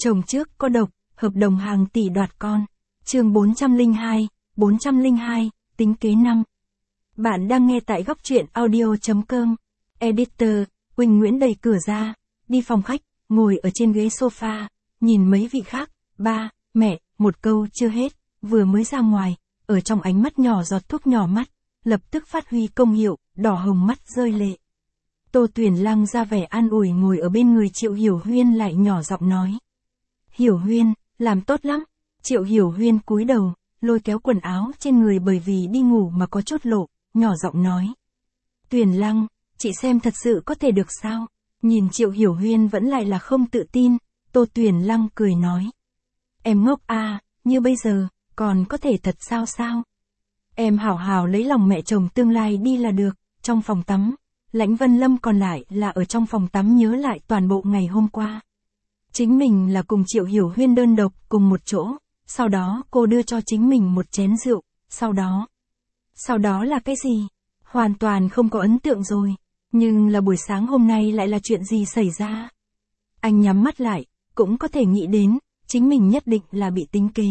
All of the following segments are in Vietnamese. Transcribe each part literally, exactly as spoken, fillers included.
Chồng trước có độc, hợp đồng hàng tỷ đoạt con. Chương bốn trăm lẻ hai, bốn trăm lẻ hai, tính kế năm. Bạn đang nghe tại góc truyện audio chấm com. Editor, Quỳnh Nguyễn đẩy cửa ra, đi phòng khách, ngồi ở trên ghế sofa, nhìn mấy vị khác, ba, mẹ, một câu chưa hết, vừa mới ra ngoài, ở trong ánh mắt nhỏ giọt thuốc nhỏ mắt, lập tức phát huy công hiệu, đỏ hồng mắt rơi lệ. Tô Tuyển Lăng ra vẻ an ủi ngồi ở bên người Triệu Hiểu Huyên lại nhỏ giọng nói. Hiểu Huyên, làm tốt lắm. Triệu Hiểu Huyên cúi đầu, lôi kéo quần áo trên người bởi vì đi ngủ mà có chút lộ, nhỏ giọng nói. Tuyển Lăng, chị xem thật sự có thể được sao? Nhìn Triệu Hiểu Huyên vẫn lại là không tự tin, Tô Tuyển Lăng cười nói. Em ngốc à, như bây giờ, còn có thể thật sao sao? Em hảo hảo lấy lòng mẹ chồng tương lai đi là được. Trong phòng tắm, Lãnh Vân Lâm còn lại là ở trong phòng tắm nhớ lại toàn bộ ngày hôm qua. Chính mình là cùng Triệu Hiểu Huyên đơn độc cùng một chỗ, sau đó cô đưa cho chính mình một chén rượu, sau đó. Sau đó là cái gì? Hoàn toàn không có ấn tượng rồi, nhưng là buổi sáng hôm nay lại là chuyện gì xảy ra? Anh nhắm mắt lại, cũng có thể nghĩ đến, chính mình nhất định là bị tính kế.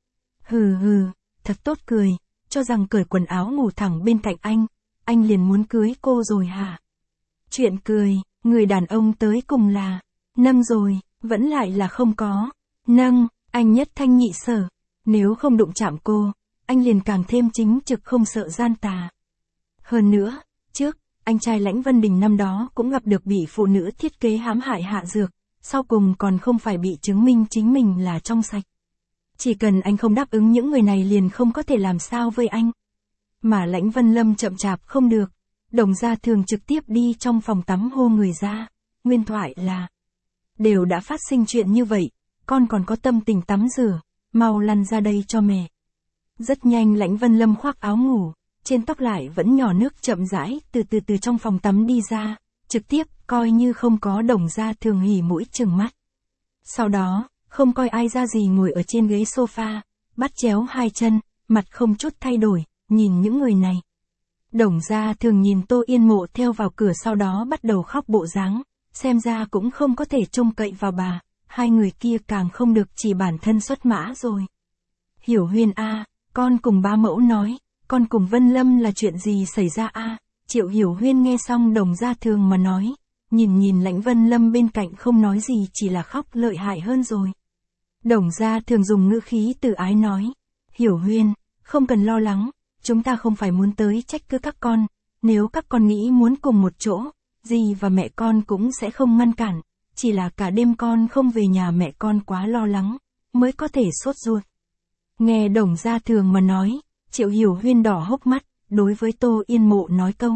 Hừ hừ, thật tốt cười, cho rằng cởi quần áo ngủ thẳng bên cạnh anh, anh liền muốn cưới cô rồi hả? Chuyện cười, người đàn ông tới cùng là, nâng rồi, vẫn lại là không có, nâng, anh nhất thanh nhị sở, nếu không đụng chạm cô, anh liền càng thêm chính trực không sợ gian tà. Hơn nữa, trước, anh trai Lãnh Vân Đình năm đó cũng gặp được bị phụ nữ thiết kế hãm hại hạ dược, sau cùng còn không phải bị chứng minh chính mình là trong sạch. Chỉ cần anh không đáp ứng những người này liền không có thể làm sao với anh. Mà Lãnh Vân Lâm chậm chạp không được, Đồng Gia Thường trực tiếp đi trong phòng tắm hô người ra, nguyên thoại là đều đã phát sinh chuyện như vậy, con còn có tâm tình tắm rửa, mau lăn ra đây cho mẹ. Rất nhanh Lãnh Vân Lâm khoác áo ngủ, trên tóc lại vẫn nhỏ nước chậm rãi từ từ từ trong phòng tắm đi ra, trực tiếp coi như không có Đồng Gia Thường hỉ mũi trừng mắt. Sau đó, không coi ai ra gì ngồi ở trên ghế sofa, bắt chéo hai chân, mặt không chút thay đổi, nhìn những người này. Đồng Gia Thường nhìn Tô Yên Mộ theo vào cửa sau đó bắt đầu khóc bộ dáng, xem ra cũng không có thể trông cậy vào bà, hai người kia càng không được chỉ bản thân xuất mã rồi. Hiểu Huyên a, con cùng ba mẫu nói, con cùng Vân Lâm là chuyện gì xảy ra a? Triệu Hiểu Huyên nghe xong Đồng Gia Thường mà nói, nhìn nhìn Lãnh Vân Lâm bên cạnh không nói gì chỉ là khóc lợi hại hơn rồi. Đồng Gia Thường dùng ngữ khí từ ái nói, Hiểu Huyên, không cần lo lắng, chúng ta không phải muốn tới trách cứ các con, nếu các con nghĩ muốn cùng một chỗ, dì và mẹ con cũng sẽ không ngăn cản, chỉ là cả đêm con không về nhà mẹ con quá lo lắng, mới có thể sốt ruột. Nghe Đồng Gia Thường mà nói, Triệu Hiểu Huyên đỏ hốc mắt, đối với Tô Yên Mộ nói câu.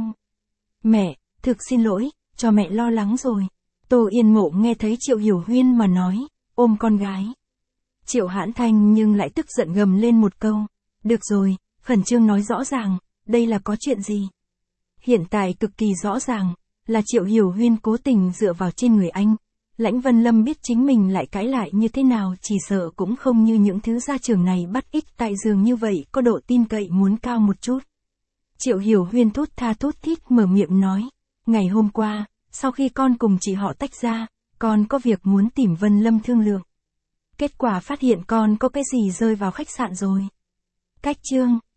Mẹ, thực xin lỗi, cho mẹ lo lắng rồi. Tô Yên Mộ nghe thấy Triệu Hiểu Huyên mà nói, ôm con gái. Triệu Hãn Thanh nhưng lại tức giận gầm lên một câu. Được rồi, khẩn trương nói rõ ràng, đây là có chuyện gì? Hiện tại cực kỳ rõ ràng, là Triệu Hiểu Huyên cố tình dựa vào trên người anh. Lãnh Vân Lâm biết chính mình lại cãi lại như thế nào chỉ sợ cũng không như những thứ gia trưởng này bắt ích tại giường như vậy có độ tin cậy muốn cao một chút. Triệu Hiểu Huyên thút tha thút thít mở miệng nói, ngày hôm qua, sau khi con cùng chị họ tách ra, con có việc muốn tìm Vân Lâm thương lượng. Kết quả phát hiện con có cái gì rơi vào khách sạn rồi. Cách chương,